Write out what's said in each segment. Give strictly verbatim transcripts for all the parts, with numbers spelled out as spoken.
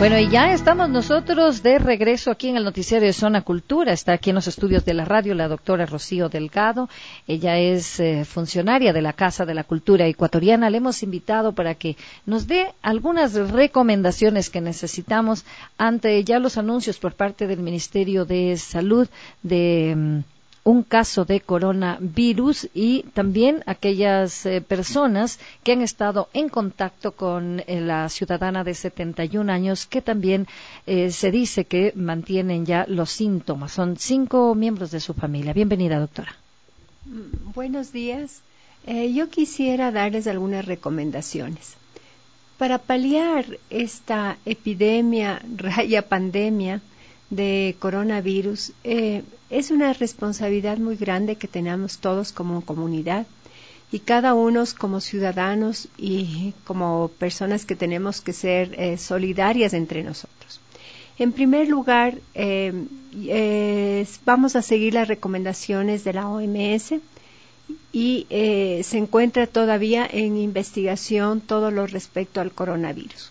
Bueno, y ya estamos nosotros de regreso aquí en el noticiario de Zona Cultura. Está aquí en los estudios de la radio la doctora Rocío Delgado. Ella es eh, funcionaria de la Casa de la Cultura Ecuatoriana. Le hemos invitado para que nos dé algunas recomendaciones que necesitamos ante ya los anuncios por parte del Ministerio de Salud de um, un caso de coronavirus y también aquellas eh, personas que han estado en contacto con eh, la ciudadana de setenta y un años que también eh, se dice que mantienen ya los síntomas. Son cinco miembros de su familia. Bienvenida, doctora. Buenos días. Eh, yo quisiera darles algunas recomendaciones. Para paliar esta epidemia, raya pandemia, de coronavirus, eh, es una responsabilidad muy grande que tenemos todos como comunidad y cada uno como ciudadanos y como personas que tenemos que ser eh, solidarias entre nosotros. En primer lugar, eh, eh, vamos a seguir las recomendaciones de la O M S y eh, se encuentra todavía en investigación todo lo respecto al coronavirus.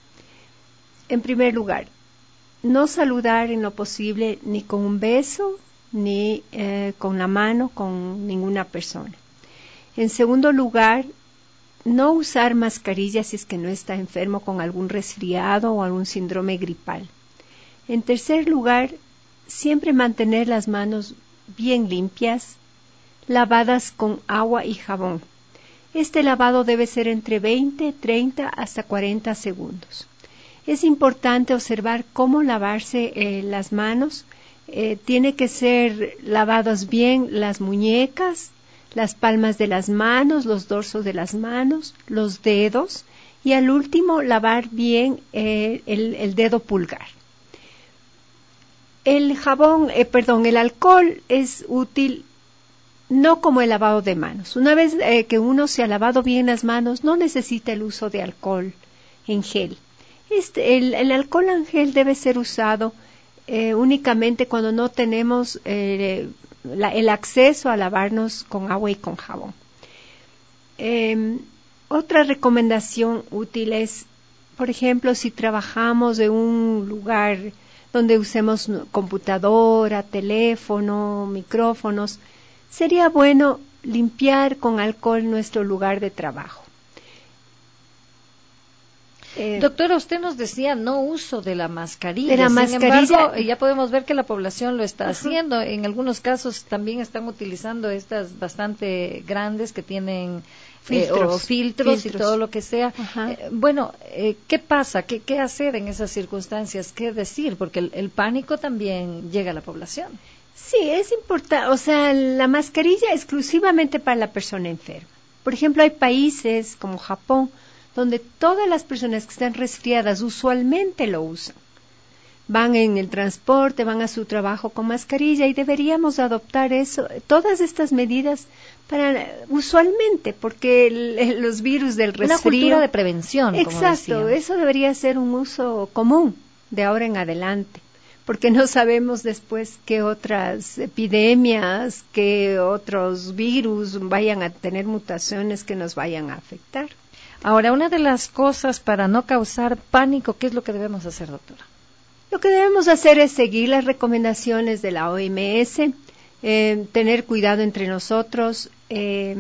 En primer lugar, no saludar en lo posible ni con un beso ni eh, con la mano con ninguna persona. En segundo lugar, no usar mascarilla si es que no está enfermo con algún resfriado o algún síndrome gripal. En tercer lugar, siempre mantener las manos bien limpias, lavadas con agua y jabón. Este lavado debe ser entre veinte, treinta hasta cuarenta segundos. Es importante observar cómo lavarse eh, las manos. Eh, tiene que ser lavadas bien las muñecas, las palmas de las manos, los dorsos de las manos, los dedos y al último lavar bien eh, el, el dedo pulgar. El jabón, eh, perdón, el alcohol es útil no como el lavado de manos. Una vez eh, que uno se ha lavado bien las manos, no necesita el uso de alcohol en gel. Este, el, el alcohol en gel debe ser usado eh, únicamente cuando no tenemos eh, la, el acceso a lavarnos con agua y con jabón. Eh, otra recomendación útil es, por ejemplo, si trabajamos en un lugar donde usemos computadora, teléfono, micrófonos, sería bueno limpiar con alcohol nuestro lugar de trabajo. Eh, Doctora, usted nos decía no uso de la mascarilla. De la Sin mascarilla. embargo, ya podemos ver que la población lo está Ajá. haciendo. En algunos casos también están utilizando estas bastante grandes que tienen filtros, eh, o filtros, filtros y todo lo que sea. Eh, bueno, eh, ¿qué pasa? ¿Qué, ¿Qué hacer en esas circunstancias? ¿Qué decir? Porque el, el pánico también llega a la población. Sí, es importante. O sea, la mascarilla exclusivamente para la persona enferma. Por ejemplo, hay países como Japón donde todas las personas que están resfriadas usualmente lo usan. Van en el transporte, van a su trabajo con mascarilla y deberíamos adoptar eso, todas estas medidas para usualmente, porque el, el, los virus del resfrío. Una cultura de prevención. Exacto, como eso debería ser un uso común de ahora en adelante, porque no sabemos después qué otras epidemias, qué otros virus vayan a tener mutaciones que nos vayan a afectar. Ahora, una de las cosas para no causar pánico, ¿qué es lo que debemos hacer, doctora? Lo que debemos hacer es seguir las recomendaciones de la O M S, eh, tener cuidado entre nosotros, eh,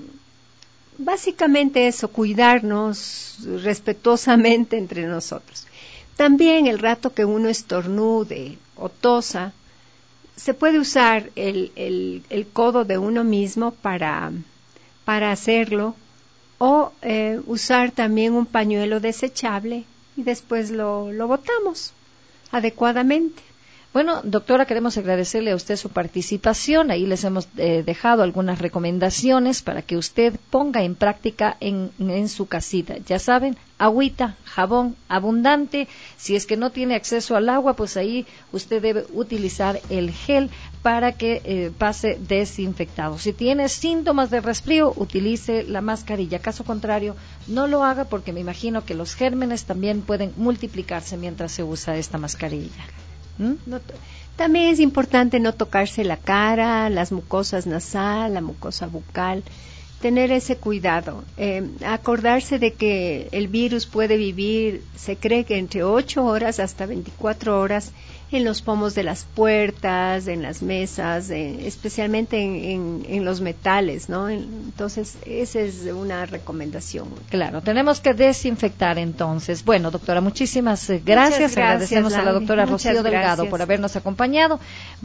básicamente eso, cuidarnos respetuosamente entre nosotros. También el rato que uno estornude o tosa, se puede usar el, el, el codo de uno mismo para, para hacerlo, o eh, usar también un pañuelo desechable y después lo, lo botamos adecuadamente. Bueno, doctora, queremos agradecerle a usted su participación. Ahí les hemos eh, dejado algunas recomendaciones para que usted ponga en práctica en, en su casita. Ya saben, agüita, jabón abundante. Si es que no tiene acceso al agua, pues ahí usted debe utilizar el gel para que eh, pase desinfectado. Si tiene síntomas de resfrío, utilice la mascarilla. Caso contrario, no lo haga porque me imagino que los gérmenes también pueden multiplicarse mientras se usa esta mascarilla. ¿Mm? No, también es importante no tocarse la cara, las mucosas nasal, la mucosa bucal. tener ese cuidado, eh, acordarse de que el virus puede vivir, se cree que entre ocho horas hasta veinticuatro horas en los pomos de las puertas, en las mesas, eh, especialmente en, en, en los metales, ¿no? Entonces, esa es una recomendación. Claro, tenemos que desinfectar entonces. Bueno, doctora, muchísimas gracias. Muchas gracias, Agradecemos Landy. a la doctora Muchas Rocío Delgado gracias. por habernos acompañado.